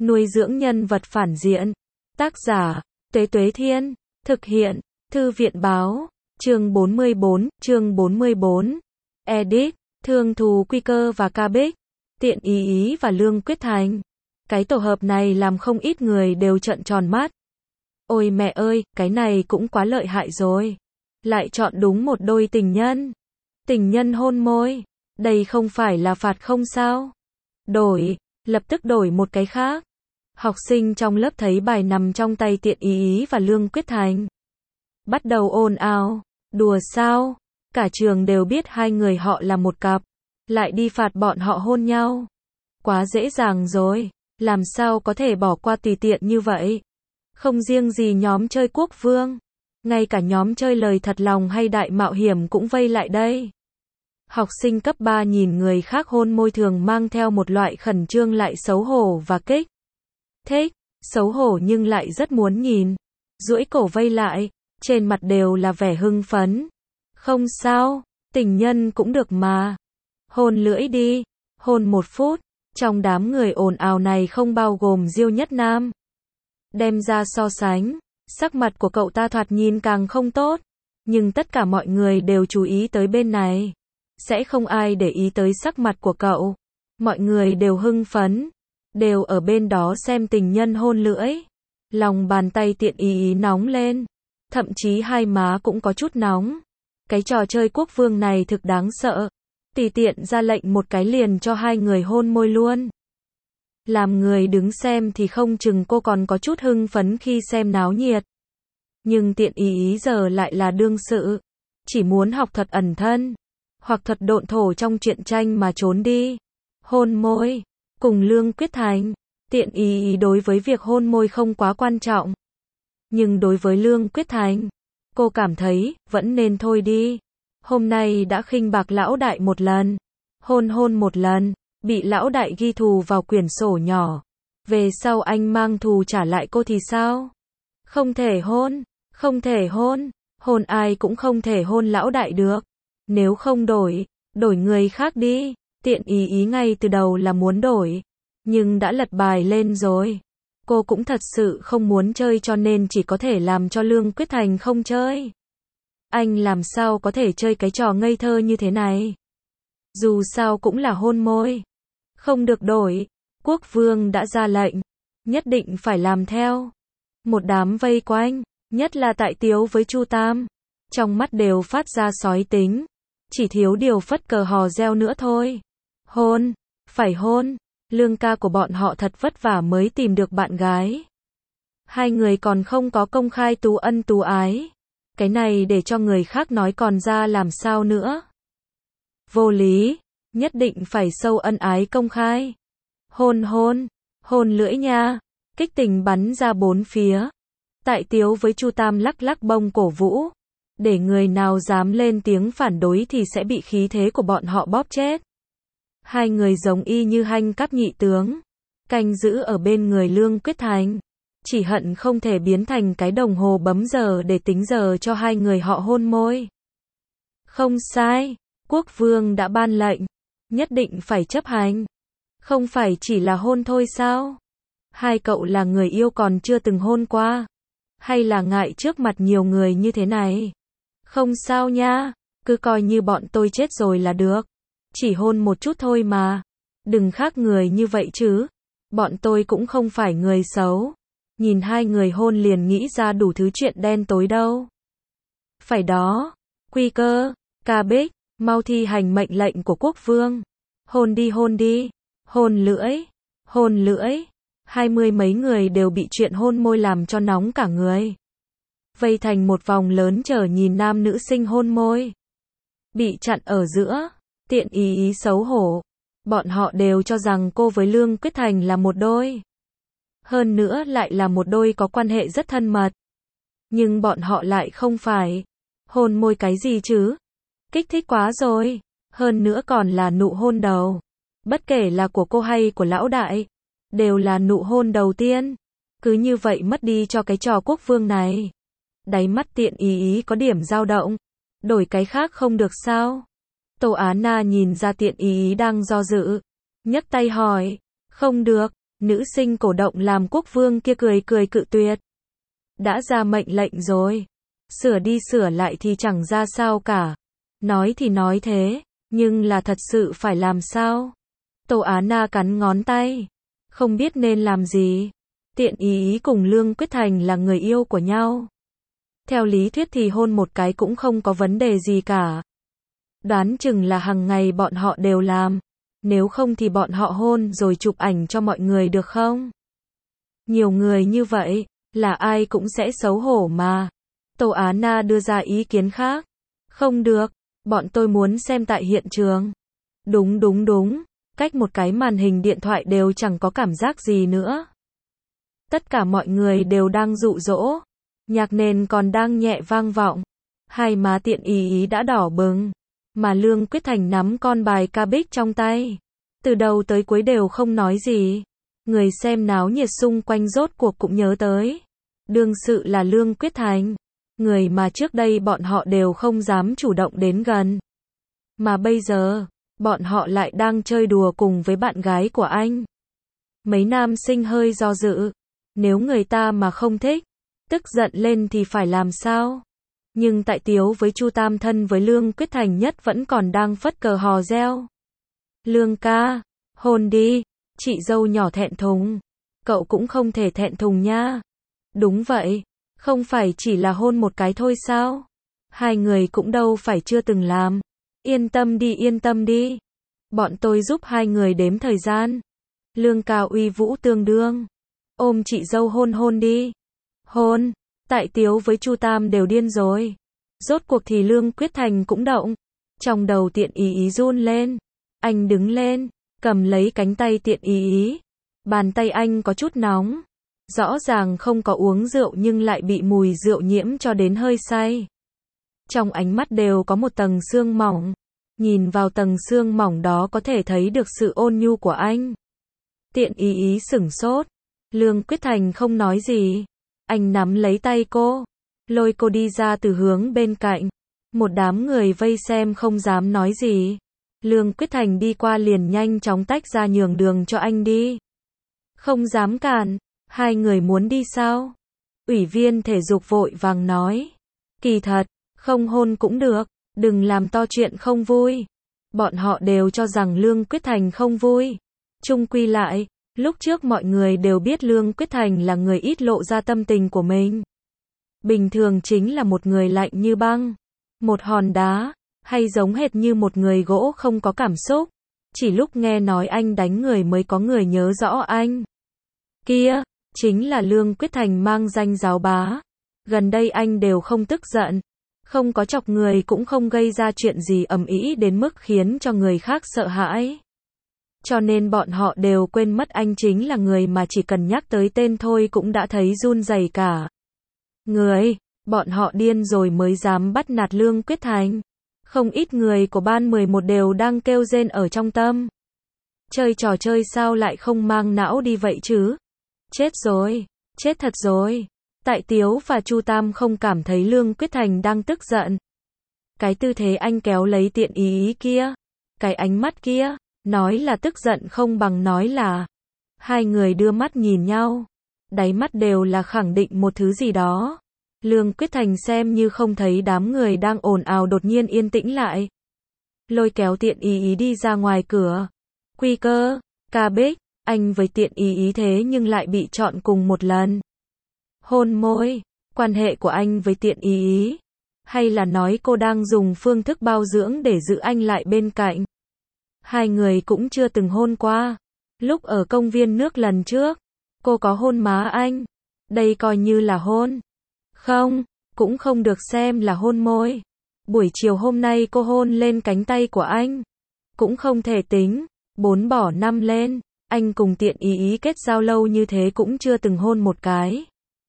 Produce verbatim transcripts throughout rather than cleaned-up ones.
Nuôi dưỡng nhân vật phản diện. Tác giả, Tuế Tuế Thiên. Thực hiện, Thư viện Báo. Chương bốn mươi bốn, chương bốn mươi bốn. Edit, Thương Thù Quy Cơ và Ca Bích. Tiện Ý Ý và Lương Quyết Thành. Cái tổ hợp này làm không ít người đều trợn tròn mắt. Ôi mẹ ơi, cái này cũng quá lợi hại rồi. Lại chọn đúng một đôi tình nhân. Tình nhân hôn môi. Đây không phải là phạt không sao? Đổi, lập tức đổi một cái khác. Học sinh trong lớp thấy bài nằm trong tay Tiện Ý Ý và Lương Quyết Thành. Bắt đầu ồn ào. Đùa sao? Cả trường đều biết hai người họ là một cặp. Lại đi phạt bọn họ hôn nhau. Quá dễ dàng rồi. Làm sao có thể bỏ qua tùy tiện như vậy? Không riêng gì nhóm chơi quốc vương. Ngay cả nhóm chơi lời thật lòng hay đại mạo hiểm cũng vây lại đây. Học sinh cấp ba nhìn người khác hôn môi thường mang theo một loại khẩn trương lại xấu hổ và kích thích, xấu hổ nhưng lại rất muốn nhìn. Duỗi cổ vây lại, trên mặt đều là vẻ hưng phấn. Không sao, tình nhân cũng được mà. Hôn lưỡi đi, hôn một phút. Trong đám người ồn ào này không bao gồm Diêu Nhất Nam. Đem ra so sánh, sắc mặt của cậu ta thoạt nhìn càng không tốt. Nhưng tất cả mọi người đều chú ý tới bên này. Sẽ không ai để ý tới sắc mặt của cậu. Mọi người đều hưng phấn. Đều ở bên đó xem tình nhân hôn lưỡi. Lòng bàn tay Tiện Ý Ý nóng lên. Thậm chí hai má cũng có chút nóng. Cái trò chơi quốc vương này thực đáng sợ. Tùy tiện ra lệnh một cái liền cho hai người hôn môi luôn. Làm người đứng xem thì không chừng cô còn có chút hưng phấn khi xem náo nhiệt. Nhưng Tiện Ý Ý giờ lại là đương sự. Chỉ muốn học thuật ẩn thân. Hoặc thuật độn thổ trong truyện tranh mà trốn đi. Hôn môi. Cùng Lương Quyết Thành. Tiện Ý Ý đối với việc hôn môi không quá quan trọng. Nhưng đối với Lương Quyết Thành, cô cảm thấy, vẫn nên thôi đi. Hôm nay đã khinh bạc lão đại một lần. Hôn hôn một lần. Bị lão đại ghi thù vào quyển sổ nhỏ. Về sau anh mang thù trả lại cô thì sao? Không thể hôn. Không thể hôn. Hôn ai cũng không thể hôn lão đại được. Nếu không đổi, đổi người khác đi. Tiện Ý Ý ngay từ đầu là muốn đổi. Nhưng đã lật bài lên rồi. Cô cũng thật sự không muốn chơi cho nên chỉ có thể làm cho Lương Quyết Thành không chơi. Anh làm sao có thể chơi cái trò ngây thơ như thế này? Dù sao cũng là hôn môi. Không được đổi. Quốc vương đã ra lệnh. Nhất định phải làm theo. Một đám vây quanh. Nhất là Tại Tiếu với Chu Tam. Trong mắt đều phát ra sói tính. Chỉ thiếu điều phất cờ hò reo nữa thôi. Hôn. Phải hôn. Lương ca của bọn họ thật vất vả mới tìm được bạn gái. Hai người còn không có công khai tú ân tú ái. Cái này để cho người khác nói còn ra làm sao nữa. Vô lý. Nhất định phải sâu ân ái công khai. Hôn hôn. Hôn lưỡi nha. Kích tình bắn ra bốn phía. Tại Tiếu với Chu Tam lắc lắc bông cổ vũ. Để người nào dám lên tiếng phản đối thì sẽ bị khí thế của bọn họ bóp chết. Hai người giống y như Hanh Cáp nhị tướng. Canh giữ ở bên người Lương Quyết Thành. Chỉ hận không thể biến thành cái đồng hồ bấm giờ để tính giờ cho hai người họ hôn môi. Không sai. Quốc vương đã ban lệnh. Nhất định phải chấp hành. Không phải chỉ là hôn thôi sao? Hai cậu là người yêu còn chưa từng hôn qua. Hay là ngại trước mặt nhiều người như thế này? Không sao nha. Cứ coi như bọn tôi chết rồi là được. Chỉ hôn một chút thôi mà. Đừng khác người như vậy chứ. Bọn tôi cũng không phải người xấu. Nhìn hai người hôn liền nghĩ ra đủ thứ chuyện đen tối đâu. Phải đó. Quy Cơ, Ca Bích, mau thi hành mệnh lệnh của quốc vương. Hôn đi hôn đi. Hôn lưỡi. Hôn lưỡi. Hai mươi mấy người đều bị chuyện hôn môi làm cho nóng cả người. Vây thành một vòng lớn chờ nhìn nam nữ sinh hôn môi. Bị chặn ở giữa. Tiện Ý Ý xấu hổ. Bọn họ đều cho rằng cô với Lương Quyết Thành là một đôi. Hơn nữa lại là một đôi có quan hệ rất thân mật. Nhưng bọn họ lại không phải. Hôn môi cái gì chứ? Kích thích quá rồi. Hơn nữa còn là nụ hôn đầu. Bất kể là của cô hay của lão đại. Đều là nụ hôn đầu tiên. Cứ như vậy mất đi cho cái trò quốc vương này. Đáy mắt Tiện Ý Ý có điểm dao động. Đổi cái khác không được sao? Tô Á Na nhìn ra Tiện Ý Ý đang do dự. Nhấc tay hỏi. Không được. Nữ sinh cổ động làm quốc vương kia cười cười cự tuyệt. Đã ra mệnh lệnh rồi. Sửa đi sửa lại thì chẳng ra sao cả. Nói thì nói thế, nhưng là thật sự phải làm sao? Tô Á Na cắn ngón tay. Không biết nên làm gì. Tiện ý ý cùng Lương Quyết Thành là người yêu của nhau. Theo lý thuyết thì hôn một cái cũng không có vấn đề gì cả. Đoán chừng là hàng ngày bọn họ đều làm. Nếu không thì bọn họ hôn rồi chụp ảnh cho mọi người được không? Nhiều người như vậy, là ai cũng sẽ xấu hổ mà. Tô Á Na đưa ra ý kiến khác. Không được, bọn tôi muốn xem tại hiện trường. Đúng đúng đúng, cách một cái màn hình điện thoại đều chẳng có cảm giác gì nữa. Tất cả mọi người đều đang dụ dỗ. Nhạc nền còn đang nhẹ vang vọng. Hai má tiện ý ý đã đỏ bừng. Mà Lương Quyết Thành nắm con bài ca bích trong tay. Từ đầu tới cuối đều không nói gì. Người xem náo nhiệt xung quanh rốt cuộc cũng nhớ tới. Đương sự là Lương Quyết Thành. Người mà trước đây bọn họ đều không dám chủ động đến gần. Mà bây giờ, bọn họ lại đang chơi đùa cùng với bạn gái của anh. Mấy nam sinh hơi do dự. Nếu người ta mà không thích, tức giận lên thì phải làm sao? Nhưng tại Tiếu với Chu Tam thân với Lương Quyết Thành nhất vẫn còn đang phất cờ hò reo. Lương ca, hôn đi, chị dâu nhỏ thẹn thùng. Cậu cũng không thể thẹn thùng nha. Đúng vậy, không phải chỉ là hôn một cái thôi sao? Hai người cũng đâu phải chưa từng làm. Yên tâm đi yên tâm đi. Bọn tôi giúp hai người đếm thời gian. Lương ca uy vũ tương đương. Ôm chị dâu hôn hôn đi. Hôn. Tại Tiếu với Chu Tam đều điên rồi. Rốt cuộc thì Lương Quyết Thành cũng động. Trong đầu tiện ý ý run lên. Anh đứng lên, cầm lấy cánh tay tiện ý ý. Bàn tay anh có chút nóng. Rõ ràng không có uống rượu nhưng lại bị mùi rượu nhiễm cho đến hơi say. Trong ánh mắt đều có một tầng sương mỏng. Nhìn vào tầng sương mỏng đó có thể thấy được sự ôn nhu của anh. Tiện ý ý sửng sốt. Lương Quyết Thành không nói gì. Anh nắm lấy tay cô, lôi cô đi ra từ hướng bên cạnh. Một đám người vây xem không dám nói gì. Lương Quyết Thành đi qua liền nhanh chóng tách ra nhường đường cho anh đi. Không dám cản. Hai người muốn đi sao? Ủy viên thể dục vội vàng nói. Kỳ thật, không hôn cũng được, đừng làm to chuyện không vui. Bọn họ đều cho rằng Lương Quyết Thành không vui. Chung quy lại, lúc trước mọi người đều biết Lương Quyết Thành là người ít lộ ra tâm tình của mình. Bình thường chính là một người lạnh như băng, một hòn đá, hay giống hệt như một người gỗ không có cảm xúc. Chỉ lúc nghe nói anh đánh người mới có người nhớ rõ anh. Kia, chính là Lương Quyết Thành mang danh giáo bá. Gần đây anh đều không tức giận, không có chọc người cũng không gây ra chuyện gì ầm ĩ đến mức khiến cho người khác sợ hãi. Cho nên bọn họ đều quên mất anh chính là người mà chỉ cần nhắc tới tên thôi cũng đã thấy run rẩy cả. Người, bọn họ điên rồi mới dám bắt nạt Lương Quyết Thành. Không ít người của ban mười một đều đang kêu rên ở trong tâm. Chơi trò chơi sao lại không mang não đi vậy chứ? Chết rồi, chết thật rồi. Tại Tiếu và Chu Tam không cảm thấy Lương Quyết Thành đang tức giận. Cái tư thế anh kéo lấy tiện ý ý kia, cái ánh mắt kia, nói là tức giận không bằng nói là. Hai người đưa mắt nhìn nhau, đáy mắt đều là khẳng định một thứ gì đó. Lương Quyết Thành xem như không thấy đám người đang ồn ào đột nhiên yên tĩnh lại. Lôi kéo tiện ý ý đi ra ngoài cửa. Quy cơ, ca bích, anh với tiện ý ý thế nhưng lại bị chọn cùng một lần. Hôn môi, quan hệ của anh với tiện ý ý. Hay là nói cô đang dùng phương thức bao dưỡng để giữ anh lại bên cạnh. Hai người cũng chưa từng hôn qua. Lúc ở công viên nước lần trước, cô có hôn má anh. Đây coi như là hôn. Không, cũng không được xem là hôn môi. Buổi chiều hôm nay cô hôn lên cánh tay của anh. Cũng không thể tính. Bốn bỏ năm lên. Anh cùng tiện ý ý kết giao lâu như thế cũng chưa từng hôn một cái.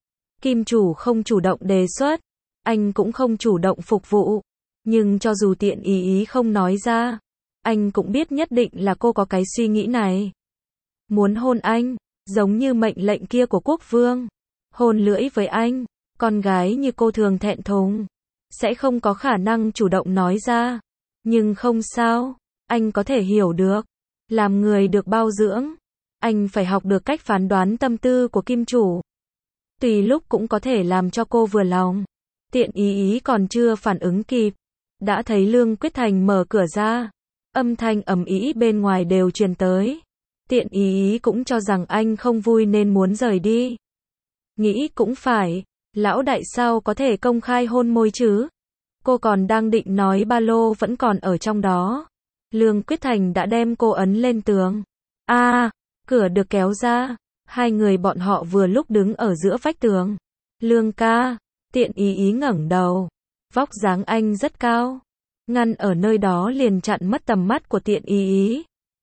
Kim chủ không chủ động đề xuất. Anh cũng không chủ động phục vụ. Nhưng cho dù tiện ý ý không nói ra, anh cũng biết nhất định là cô có cái suy nghĩ này. Muốn hôn anh, giống như mệnh lệnh kia của quốc vương. Hôn lưỡi với anh, con gái như cô thường thẹn thùng, sẽ không có khả năng chủ động nói ra. Nhưng không sao, anh có thể hiểu được. Làm người được bao dưỡng, Anh phải học được cách phán đoán tâm tư của kim chủ. Tùy lúc cũng có thể làm cho cô vừa lòng. Tiện ý ý còn chưa phản ứng kịp. Đã thấy Lương Quyết Thành mở cửa ra. Âm thanh ầm ĩ bên ngoài đều truyền tới. Tiện ý ý cũng cho rằng anh không vui nên muốn rời đi. Nghĩ cũng phải. Lão đại sao có thể công khai hôn môi chứ? Cô còn đang định nói ba lô vẫn còn ở trong đó. Lương Quyết Thành đã đem cô ấn lên tường. A, à, cửa được kéo ra. Hai người bọn họ vừa lúc đứng ở giữa vách tường. Lương ca, tiện ý ý ngẩng đầu. Vóc dáng anh rất cao. Ngăn ở nơi đó liền chặn mất tầm mắt của tiện ý ý.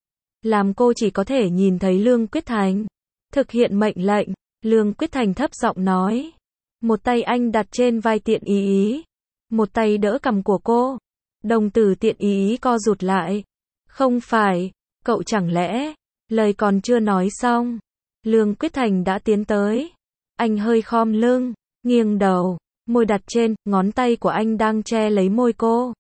Làm cô chỉ có thể nhìn thấy Lương Quyết Thành. Thực hiện mệnh lệnh, Lương Quyết Thành thấp giọng nói. Một tay anh đặt trên vai tiện ý ý. Một tay đỡ cằm của cô. Đồng tử tiện ý ý co rụt lại. Không phải, cậu chẳng lẽ, lời còn chưa nói xong. Lương Quyết Thành đã tiến tới. Anh hơi khom lưng, nghiêng đầu, môi đặt trên, ngón tay của anh đang che lấy môi cô.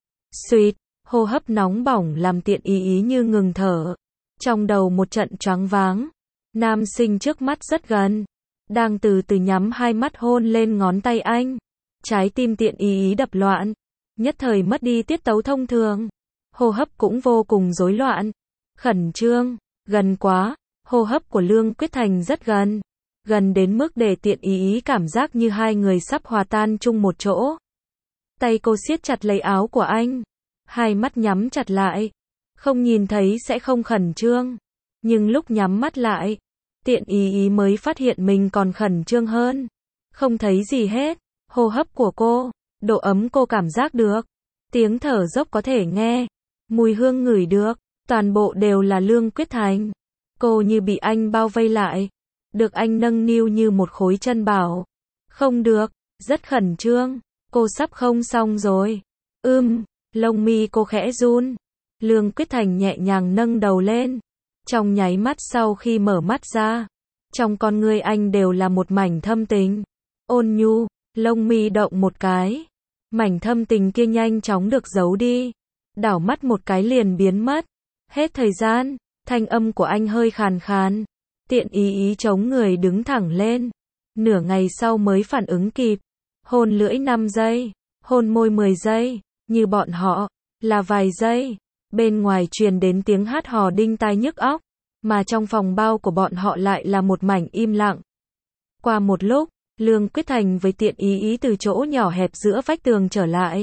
Suýt, hô hấp nóng bỏng làm tiện ý ý như ngừng thở. Trong đầu một trận choáng váng. Nam sinh trước mắt rất gần. Đang từ từ nhắm hai mắt hôn lên ngón tay anh. Trái tim tiện ý ý đập loạn. Nhất thời mất đi tiết tấu thông thường. Hô hấp cũng vô cùng rối loạn. Khẩn trương, gần quá. Hô hấp của Lương Quyết Thành rất gần. Gần đến mức để tiện ý ý cảm giác như hai người sắp hòa tan chung một chỗ. Tay cô siết chặt lấy áo của anh. Hai mắt nhắm chặt lại. Không nhìn thấy sẽ không khẩn trương. Nhưng lúc nhắm mắt lại, tiện ý ý mới phát hiện mình còn khẩn trương hơn. Không thấy gì hết. Hô hấp của cô, độ ấm cô cảm giác được. Tiếng thở dốc có thể nghe. Mùi hương ngửi được. Toàn bộ đều là Lương Quyết Thành. Cô như bị anh bao vây lại. Được anh nâng niu như một khối chân bảo. Không được, rất khẩn trương. Cô sắp không xong rồi. Ưm, lông mi cô khẽ run. Lương Quyết Thành nhẹ nhàng nâng đầu lên. Trong nháy mắt sau khi mở mắt ra, trong con ngươi anh đều là một mảnh thâm tình. Ôn nhu, lông mi động một cái. Mảnh thâm tình kia nhanh chóng được giấu đi. Đảo mắt một cái liền biến mất. Hết thời gian, thanh âm của anh hơi khàn khàn. Tiện ý ý chống người đứng thẳng lên. Nửa ngày sau mới phản ứng kịp. Hôn lưỡi năm giây, hôn môi mười giây, như bọn họ, là vài giây. Bên ngoài truyền đến tiếng hát hò đinh tai nhức óc, mà trong phòng bao của bọn họ lại là một mảnh im lặng. Qua một lúc, Lương Quyết Thành với tiện ý ý từ chỗ nhỏ hẹp giữa vách tường trở lại.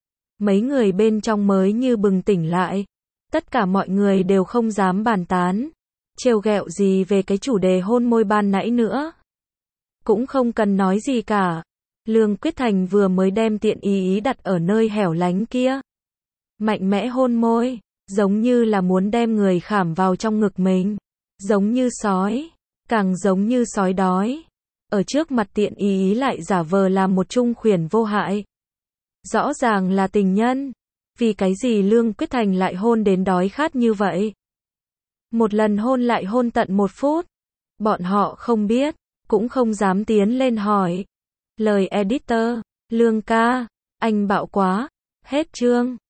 Mấy người bên trong mới như bừng tỉnh lại. Tất cả mọi người đều không dám bàn tán, trêu ghẹo gì về cái chủ đề hôn môi ban nãy nữa. Cũng không cần nói gì cả. Lương Quyết Thành vừa mới đem tiện ý ý đặt ở nơi hẻo lánh kia. Mạnh mẽ hôn môi, giống như là muốn đem người khảm vào trong ngực mình. Giống như sói, càng giống như sói đói. Ở trước mặt tiện ý ý lại giả vờ làm một trung khuyển vô hại. Rõ ràng là tình nhân. Vì cái gì Lương Quyết Thành lại hôn đến đói khát như vậy? Một lần hôn lại hôn tận một phút. Bọn họ không biết, cũng không dám tiến lên hỏi. Lời editor, Lương ca, anh bạo quá. Hết chương.